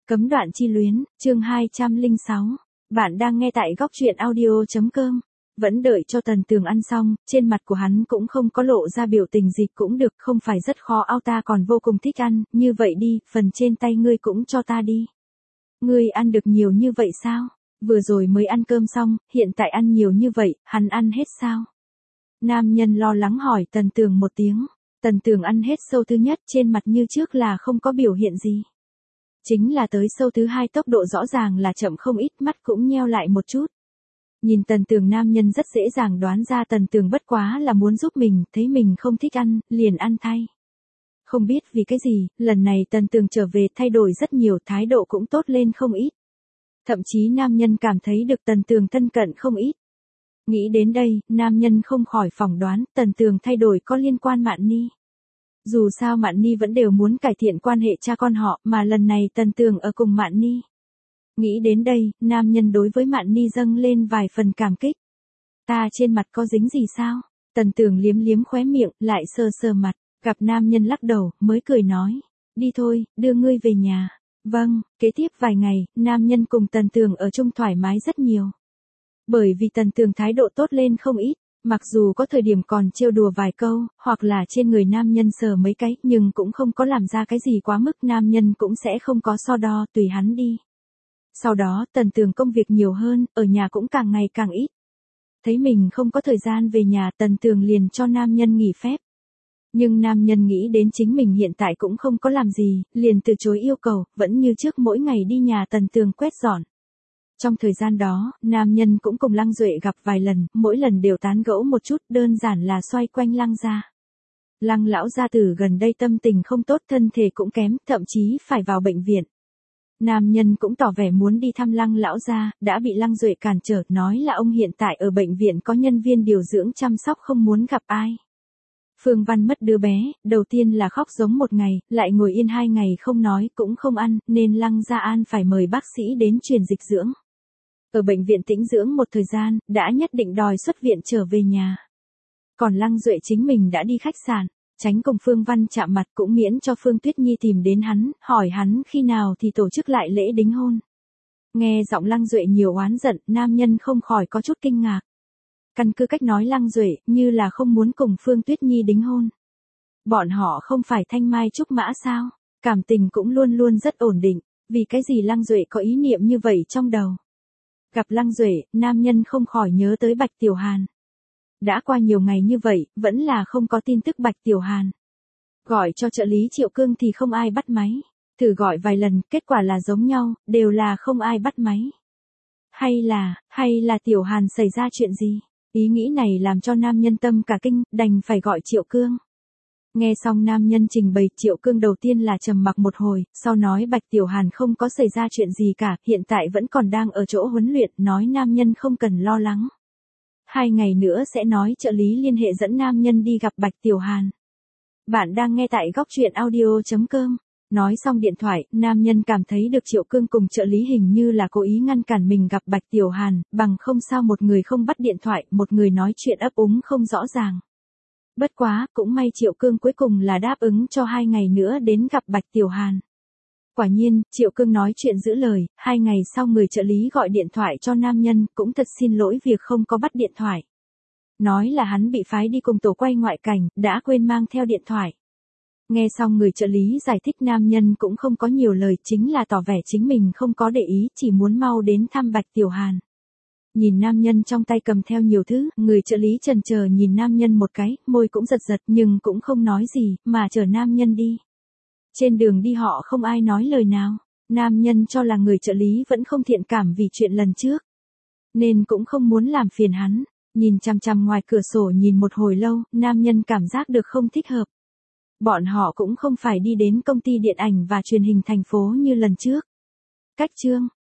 Cấm đoạn chi luyến, chương 206. Bạn đang nghe tại góc truyện audio.com. Vẫn đợi cho Tần Tường ăn xong, trên mặt của hắn cũng không có lộ ra biểu tình gì cũng được, không phải rất khó ao ta còn vô cùng thích ăn, như vậy đi, phần trên tay ngươi cũng cho ta đi. Ngươi ăn được nhiều như vậy sao? Vừa rồi mới ăn cơm xong, hiện tại ăn nhiều như vậy, hắn ăn hết sao? Nam nhân lo lắng hỏi Tần Tường một tiếng. Tần Tường ăn hết sâu thứ nhất, trên mặt như trước là không có biểu hiện gì. Chính là tới sâu thứ hai tốc độ rõ ràng là chậm không ít, mắt cũng nheo lại một chút. Nhìn Tần Tường, nam nhân rất dễ dàng đoán ra Tần Tường bất quá là muốn giúp mình, thấy mình không thích ăn, liền ăn thay. Không biết vì cái gì, lần này Tần Tường trở về thay đổi rất nhiều, thái độ cũng tốt lên không ít. Thậm chí nam nhân cảm thấy được Tần Tường thân cận không ít. Nghĩ đến đây, nam nhân không khỏi phỏng đoán Tần Tường thay đổi có liên quan Mạn Ni. Dù sao Mạn Ni vẫn đều muốn cải thiện quan hệ cha con họ, mà lần này Tần Tường ở cùng Mạn Ni. Nghĩ đến đây, nam nhân đối với Mạn Ni dâng lên vài phần cảm kích. Ta trên mặt có dính gì sao? Tần Tường liếm liếm khóe miệng, lại sờ sờ mặt, gặp nam nhân lắc đầu, mới cười nói. Đi thôi, đưa ngươi về nhà. Vâng, kế tiếp vài ngày, nam nhân cùng Tần Tường ở chung thoải mái rất nhiều. Bởi vì Tần Tường thái độ tốt lên không ít. Mặc dù có thời điểm còn trêu đùa vài câu, hoặc là trên người nam nhân sờ mấy cái, nhưng cũng không có làm ra cái gì quá mức, nam nhân cũng sẽ không có so đo, tùy hắn đi. Sau đó, Tần Tường công việc nhiều hơn, ở nhà cũng càng ngày càng ít. Thấy mình không có thời gian về nhà, Tần Tường liền cho nam nhân nghỉ phép. Nhưng nam nhân nghĩ đến chính mình hiện tại cũng không có làm gì, liền từ chối yêu cầu, vẫn như trước mỗi ngày đi nhà Tần Tường quét dọn. Trong thời gian đó, nam nhân cũng cùng Lăng Duệ gặp vài lần, mỗi lần đều tán gẫu một chút, đơn giản là xoay quanh Lăng gia. Lăng lão gia tử gần đây tâm tình không tốt, thân thể cũng kém, thậm chí phải vào bệnh viện. Nam nhân cũng tỏ vẻ muốn đi thăm Lăng lão gia, đã bị Lăng Duệ cản trở, nói là ông hiện tại ở bệnh viện có nhân viên điều dưỡng chăm sóc, không muốn gặp ai. Phương Văn mất đứa bé, đầu tiên là khóc giống một ngày, lại ngồi yên 2 ngày không nói cũng không ăn, nên Lăng Gia An phải mời bác sĩ đến truyền dịch dưỡng. Ở bệnh viện tĩnh dưỡng một thời gian, đã nhất định đòi xuất viện trở về nhà. Còn Lăng Duệ chính mình đã đi khách sạn, tránh cùng Phương Văn chạm mặt, cũng miễn cho Phương Tuyết Nhi tìm đến hắn, hỏi hắn khi nào thì tổ chức lại lễ đính hôn. Nghe giọng Lăng Duệ nhiều oán giận, nam nhân không khỏi có chút kinh ngạc. Căn cứ cách nói Lăng Duệ, như là không muốn cùng Phương Tuyết Nhi đính hôn. Bọn họ không phải thanh mai trúc mã sao? Cảm tình cũng luôn luôn rất ổn định, vì cái gì Lăng Duệ có ý niệm như vậy trong đầu? Gặp Lăng Duệ, nam nhân không khỏi nhớ tới Bạch Tiểu Hàn. Đã qua nhiều ngày như vậy, vẫn là không có tin tức Bạch Tiểu Hàn. Gọi cho trợ lý Triệu Cương thì không ai bắt máy. Thử gọi vài lần, kết quả là giống nhau, đều là không ai bắt máy. Hay là Tiểu Hàn xảy ra chuyện gì? Ý nghĩ này làm cho nam nhân tâm cả kinh, đành phải gọi Triệu Cương. Nghe xong nam nhân trình bày, Triệu Cương đầu tiên là trầm mặc một hồi, sau nói Bạch Tiểu Hàn không có xảy ra chuyện gì cả, hiện tại vẫn còn đang ở chỗ huấn luyện, nói nam nhân không cần lo lắng. 2 ngày nữa sẽ nói trợ lý liên hệ dẫn nam nhân đi gặp Bạch Tiểu Hàn. Bạn đang nghe tại góc truyện audio.com. Nói xong điện thoại, nam nhân cảm thấy được Triệu Cương cùng trợ lý hình như là cố ý ngăn cản mình gặp Bạch Tiểu Hàn, bằng không sao một người không bắt điện thoại, một người nói chuyện ấp úng không rõ ràng. Bất quá, cũng may Triệu Cương cuối cùng là đáp ứng cho 2 ngày nữa đến gặp Bạch Tiểu Hàn. Quả nhiên, Triệu Cương nói chuyện giữ lời, 2 ngày sau người trợ lý gọi điện thoại cho nam nhân, cũng thật xin lỗi việc không có bắt điện thoại. Nói là hắn bị phái đi cùng tổ quay ngoại cảnh, đã quên mang theo điện thoại. Nghe xong người trợ lý giải thích, nam nhân cũng không có nhiều lời, chính là tỏ vẻ chính mình không có để ý, chỉ muốn mau đến thăm Bạch Tiểu Hàn. Nhìn nam nhân trong tay cầm theo nhiều thứ, người trợ lý chần chờ nhìn nam nhân một cái, môi cũng giật giật nhưng cũng không nói gì, mà chờ nam nhân đi. Trên đường đi họ không ai nói lời nào, nam nhân cho là người trợ lý vẫn không thiện cảm vì chuyện lần trước. Nên cũng không muốn làm phiền hắn, nhìn chằm chằm ngoài cửa sổ nhìn một hồi lâu, nam nhân cảm giác được không thích hợp. Bọn họ cũng không phải đi đến công ty điện ảnh và truyền hình thành phố như lần trước. Cách chương